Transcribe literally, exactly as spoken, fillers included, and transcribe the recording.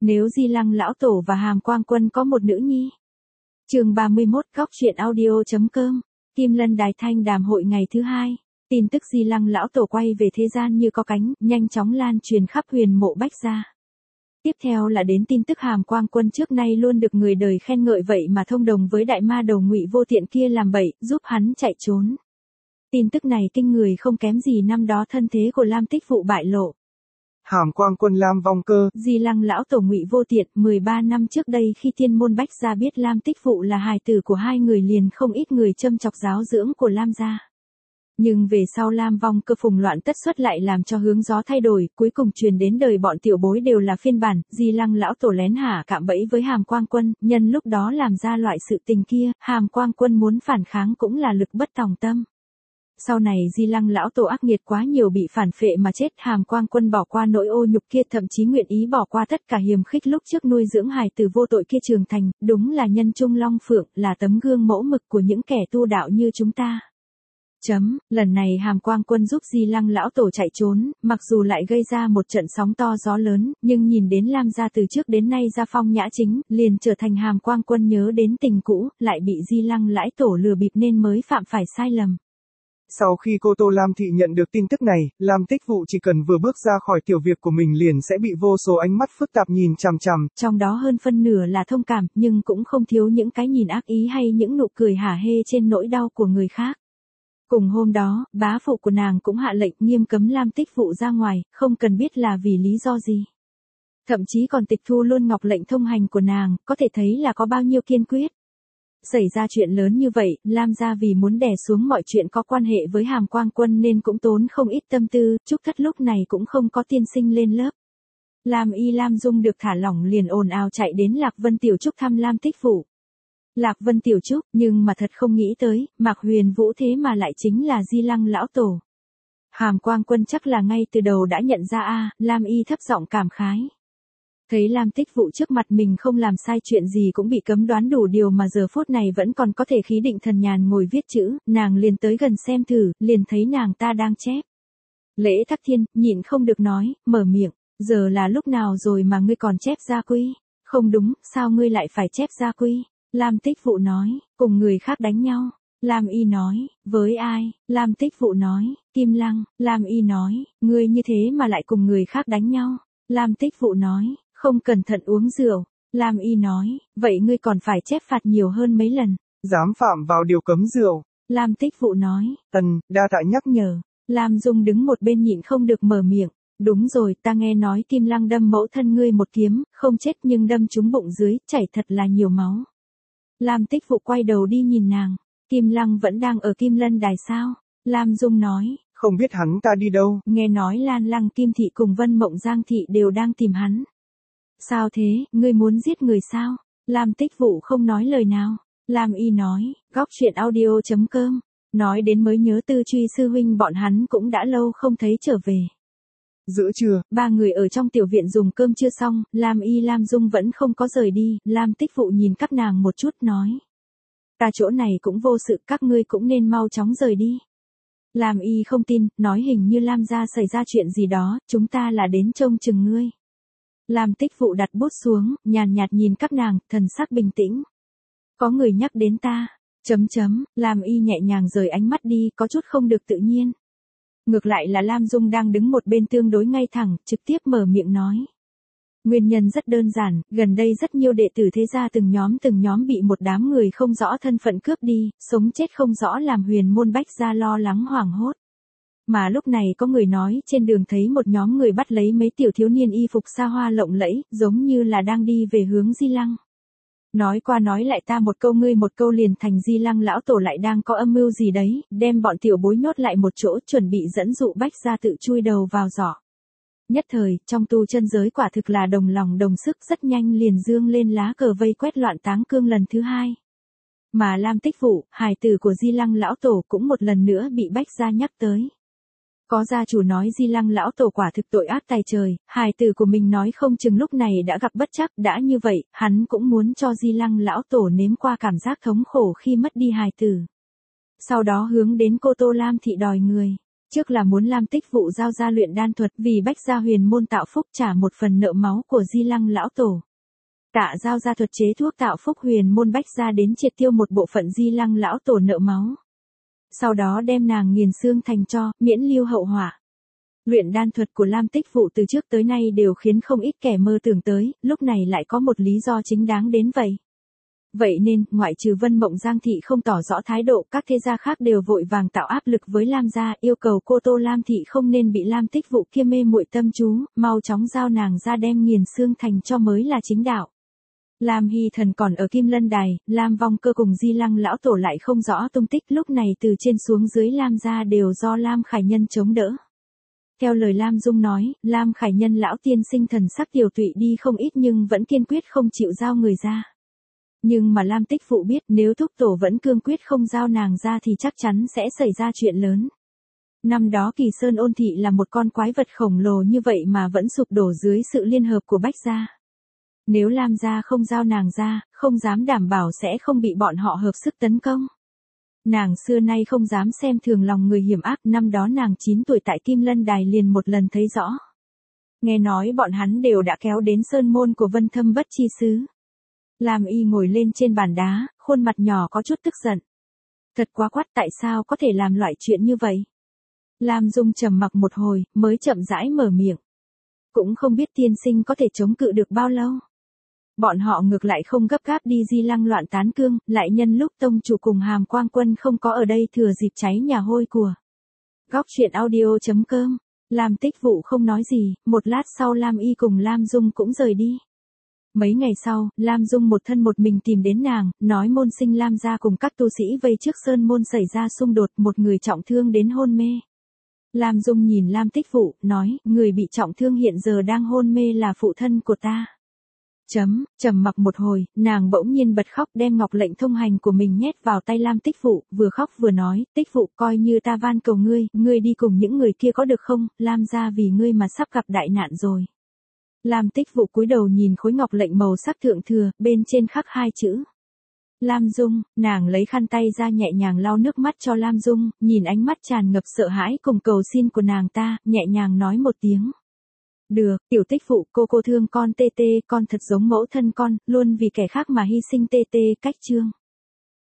Nếu Di Lăng lão tổ và Hàm Quang Quân có một nữ nhi. Chương ba mươi mốt Góc truyện audio.com. Kim Lân Đài Thanh đàm hội ngày thứ hai. Tin tức Di Lăng lão tổ quay về thế gian như có cánh, nhanh chóng lan truyền khắp huyền mộ Bách gia. Tiếp theo là đến tin tức Hàm Quang Quân trước nay luôn được người đời khen ngợi vậy mà thông đồng với đại ma đầu Ngụy Vô Tiện kia làm bậy, giúp hắn chạy trốn. Tin tức này kinh người không kém gì năm đó thân thế của Lam Tích Phụ bại lộ. Hàm Quang Quân Lam vong cơ. Di Lăng lão tổ Ngụy Vô Tiện, mười ba năm trước đây khi tiên môn Bách gia biết Lam Tích Phụ là hài tử của hai người liền không ít người châm chọc giáo dưỡng của Lam gia. Nhưng về sau Lam vong cơ phùng loạn tất xuất lại làm cho hướng gió thay đổi, cuối cùng truyền đến đời bọn tiểu bối đều là phiên bản, Di Lăng lão tổ lén hạ cạm bẫy với Hàm Quang Quân, nhân lúc đó làm ra loại sự tình kia, Hàm Quang Quân muốn phản kháng cũng là lực bất tòng tâm. Sau này Di Lăng lão tổ ác nghiệt quá nhiều bị phản phệ mà chết, Hàm Quang Quân bỏ qua nỗi ô nhục kia, thậm chí nguyện ý bỏ qua tất cả hiềm khích lúc trước nuôi dưỡng hài tử vô tội kia trưởng thành, đúng là nhân trung long phượng, là tấm gương mẫu mực của những kẻ tu đạo như chúng ta. Chấm, lần này Hàm Quang Quân giúp Di Lăng lão tổ chạy trốn, mặc dù lại gây ra một trận sóng to gió lớn, nhưng nhìn đến Lam gia từ trước đến nay gia phong nhã chính, liền trở thành Hàm Quang Quân nhớ đến tình cũ, lại bị Di Lăng lão tổ lừa bịp nên mới phạm phải sai lầm. Sau khi cô Tô Lam Thị nhận được tin tức này, Lam Tích Phụ chỉ cần vừa bước ra khỏi tiểu việc của mình liền sẽ bị vô số ánh mắt phức tạp nhìn chằm chằm. Trong đó hơn phân nửa là thông cảm, nhưng cũng không thiếu những cái nhìn ác ý hay những nụ cười hả hê trên nỗi đau của người khác. Cùng hôm đó, bá phụ của nàng cũng hạ lệnh nghiêm cấm Lam Tích Phụ ra ngoài, không cần biết là vì lý do gì. Thậm chí còn tịch thu luôn ngọc lệnh thông hành của nàng, có thể thấy là có bao nhiêu kiên quyết. Xảy ra chuyện lớn như vậy, Lam gia vì muốn đè xuống mọi chuyện có quan hệ với Hàm Quang Quân nên cũng tốn không ít tâm tư, Trúc Thất lúc này cũng không có tiên sinh lên lớp. Lam Y Lam Dung được thả lỏng liền ồn ào chạy đến Lạc Vân Tiểu Trúc thăm Lam Tích Phụ. Lạc Vân Tiểu Trúc, nhưng mà thật không nghĩ tới, Mạc Huyền Vũ thế mà lại chính là Di Lăng lão tổ. Hàm Quang Quân chắc là ngay từ đầu đã nhận ra a, Lam Y thấp giọng cảm khái. Thấy Lam Tích Phụ trước mặt mình không làm sai chuyện gì cũng bị cấm đoán đủ điều mà giờ phút này vẫn còn có thể khí định thần nhàn ngồi viết chữ, nàng liền tới gần xem thử, liền thấy nàng ta đang chép. Lễ Thác Thiên, nhịn không được nói, mở miệng, giờ là lúc nào rồi mà ngươi còn chép gia quy? Không đúng, sao ngươi lại phải chép gia quy? Lam Tích Phụ nói, cùng người khác đánh nhau. Lam Y nói, với ai? Lam Tích Phụ nói, Kim Lăng. Lam Y nói, ngươi như thế mà lại cùng người khác đánh nhau. Lam Tích Phụ nói, không cẩn thận uống rượu. Lam Y nói, vậy ngươi còn phải chép phạt nhiều hơn mấy lần. Dám phạm vào điều cấm rượu. Lam Tích Phụ nói, Ân, đa tạ nhắc nhở. Lam Dung đứng một bên nhịn không được mở miệng. Đúng rồi, ta nghe nói Kim Lăng đâm mẫu thân ngươi một kiếm, không chết nhưng đâm trúng bụng dưới, chảy thật là nhiều máu. Lam Tích Phụ quay đầu đi nhìn nàng. Kim Lăng vẫn đang ở Kim Lân Đài sao? Lam Dung nói. Không biết hắn ta đi đâu. Nghe nói Lan Lăng Kim Thị cùng Vân Mộng Giang Thị đều đang tìm hắn. Sao thế, ngươi muốn giết người sao? Lam Tích Phụ không nói lời nào. Lam Y nói, góc truyện audio.com. Nói đến mới nhớ Tư Truy sư huynh bọn hắn cũng đã lâu không thấy trở về. Giữa trưa, ba người ở trong tiểu viện dùng cơm chưa xong, Lam Y Lam Dung vẫn không có rời đi, Lam Tích Phụ nhìn các nàng một chút nói. Ta chỗ này cũng vô sự, các ngươi cũng nên mau chóng rời đi. Lam Y không tin, nói hình như Lam gia xảy ra chuyện gì đó, chúng ta là đến trông chừng ngươi. Lam Tích Phụ đặt bút xuống, nhàn nhạt nhìn các nàng, thần sắc bình tĩnh. Có người nhắc đến ta, chấm chấm, Lam Y nhẹ nhàng rời ánh mắt đi, có chút không được tự nhiên. Ngược lại là Lam Dung đang đứng một bên tương đối ngay thẳng, trực tiếp mở miệng nói. Nguyên nhân rất đơn giản, gần đây rất nhiều đệ tử thế gia từng nhóm từng nhóm bị một đám người không rõ thân phận cướp đi, sống chết không rõ làm huyền môn Bách gia lo lắng hoảng hốt. Mà lúc này có người nói trên đường thấy một nhóm người bắt lấy mấy tiểu thiếu niên y phục xa hoa lộng lẫy, giống như là đang đi về hướng Di Lăng. Nói qua nói lại ta một câu ngươi một câu liền thành Di Lăng lão tổ lại đang có âm mưu gì đấy, đem bọn tiểu bối nhốt lại một chỗ chuẩn bị dẫn dụ Bách gia tự chui đầu vào giỏ. Nhất thời, trong tu chân giới quả thực là đồng lòng đồng sức rất nhanh liền dương lên lá cờ vây quét loạn táng cương lần thứ hai. Mà Lam Tích Phụ, hài tử của Di Lăng lão tổ cũng một lần nữa bị Bách gia nhắc tới. Có gia chủ nói Di Lăng lão tổ quả thực tội ác tày trời, hài tử của mình nói không chừng lúc này đã gặp bất trắc, đã như vậy, hắn cũng muốn cho Di Lăng lão tổ nếm qua cảm giác thống khổ khi mất đi hài tử. Sau đó hướng đến cô Tô Lam Thị đòi người. Trước là muốn Lam Tích Vụ giao ra luyện đan thuật vì Bách Gia huyền môn tạo phúc trả một phần nợ máu của Di Lăng lão tổ. Tạ giao ra thuật chế thuốc tạo phúc huyền môn Bách Gia đến triệt tiêu một bộ phận Di Lăng lão tổ nợ máu. Sau đó đem nàng nghiền xương thành tro, miễn lưu hậu họa. Luyện đan thuật của Lam Tích Vụ từ trước tới nay đều khiến không ít kẻ mơ tưởng tới, lúc này lại có một lý do chính đáng đến vậy. Vậy nên, ngoại trừ Vân Mộng Giang Thị không tỏ rõ thái độ, các thế gia khác đều vội vàng tạo áp lực với Lam gia, yêu cầu cô Tô Lam Thị không nên bị Lam Tích Vụ kia mê muội tâm chú, mau chóng giao nàng ra đem nghiền xương thành cho mới là chính đạo. Lam Hy Thần còn ở Kim Lân Đài, Lam Vong Cơ cùng Di Lăng lão tổ lại không rõ tung tích, lúc này từ trên xuống dưới Lam gia đều do Lam Khải Nhân chống đỡ. Theo lời Lam Dung nói, Lam Khải Nhân lão tiên sinh thần sắc tiểu tụy đi không ít nhưng vẫn kiên quyết không chịu giao người ra. Nhưng mà Lam Tích Vụ biết nếu thúc tổ vẫn cương quyết không giao nàng ra thì chắc chắn sẽ xảy ra chuyện lớn. Năm đó Kỳ Sơn Ôn Thị là một con quái vật khổng lồ như vậy mà vẫn sụp đổ dưới sự liên hợp của Bách Gia. Nếu Lam gia không giao nàng ra, không dám đảm bảo sẽ không bị bọn họ hợp sức tấn công. Nàng xưa nay không dám xem thường lòng người hiểm ác, năm đó nàng chín tuổi tại Kim Lân Đài liền một lần thấy rõ. Nghe nói bọn hắn đều đã kéo đến sơn môn của Vân Thâm Bất Chi Sứ. Lam Y ngồi lên trên bàn đá, khuôn mặt nhỏ có chút tức giận. Thật quá quát, tại sao có thể làm loại chuyện như vậy? Lam Dung trầm mặc một hồi, mới chậm rãi mở miệng. Cũng không biết tiên sinh có thể chống cự được bao lâu. Bọn họ ngược lại không gấp gáp đi Di Lăng loạn tán cương, lại nhân lúc tông chủ cùng Hàm Quang Quân không có ở đây thừa dịp cháy nhà hôi của. Góc truyện audio chấm com. Lam Tích Vụ không nói gì, một lát sau Lam Y cùng Lam Dung cũng rời đi. Mấy ngày sau, Lam Dung một thân một mình tìm đến nàng, nói môn sinh Lam gia cùng các tu sĩ vây trước sơn môn xảy ra xung đột, một người trọng thương đến hôn mê. Lam Dung nhìn Lam Tích Vụ, nói, người bị trọng thương hiện giờ đang hôn mê là phụ thân của ta. Chấm, trầm mặc một hồi, nàng bỗng nhiên bật khóc đem ngọc lệnh thông hành của mình nhét vào tay Lam Tích Vụ, vừa khóc vừa nói, Tích Vụ coi như ta van cầu ngươi, ngươi đi cùng những người kia có được không, Lam gia vì ngươi mà sắp gặp đại nạn rồi. Lam Tích Vụ cúi đầu nhìn khối ngọc lệnh màu sắc thượng thừa, bên trên khắc hai chữ. Lam Dung, nàng lấy khăn tay ra nhẹ nhàng lau nước mắt cho Lam Dung, nhìn ánh mắt tràn ngập sợ hãi cùng cầu xin của nàng ta, nhẹ nhàng nói một tiếng. Được, tiểu Tích Vụ, cô cô thương con tê tê, con thật giống mẫu thân con, luôn vì kẻ khác mà hy sinh tê tê, cách chương.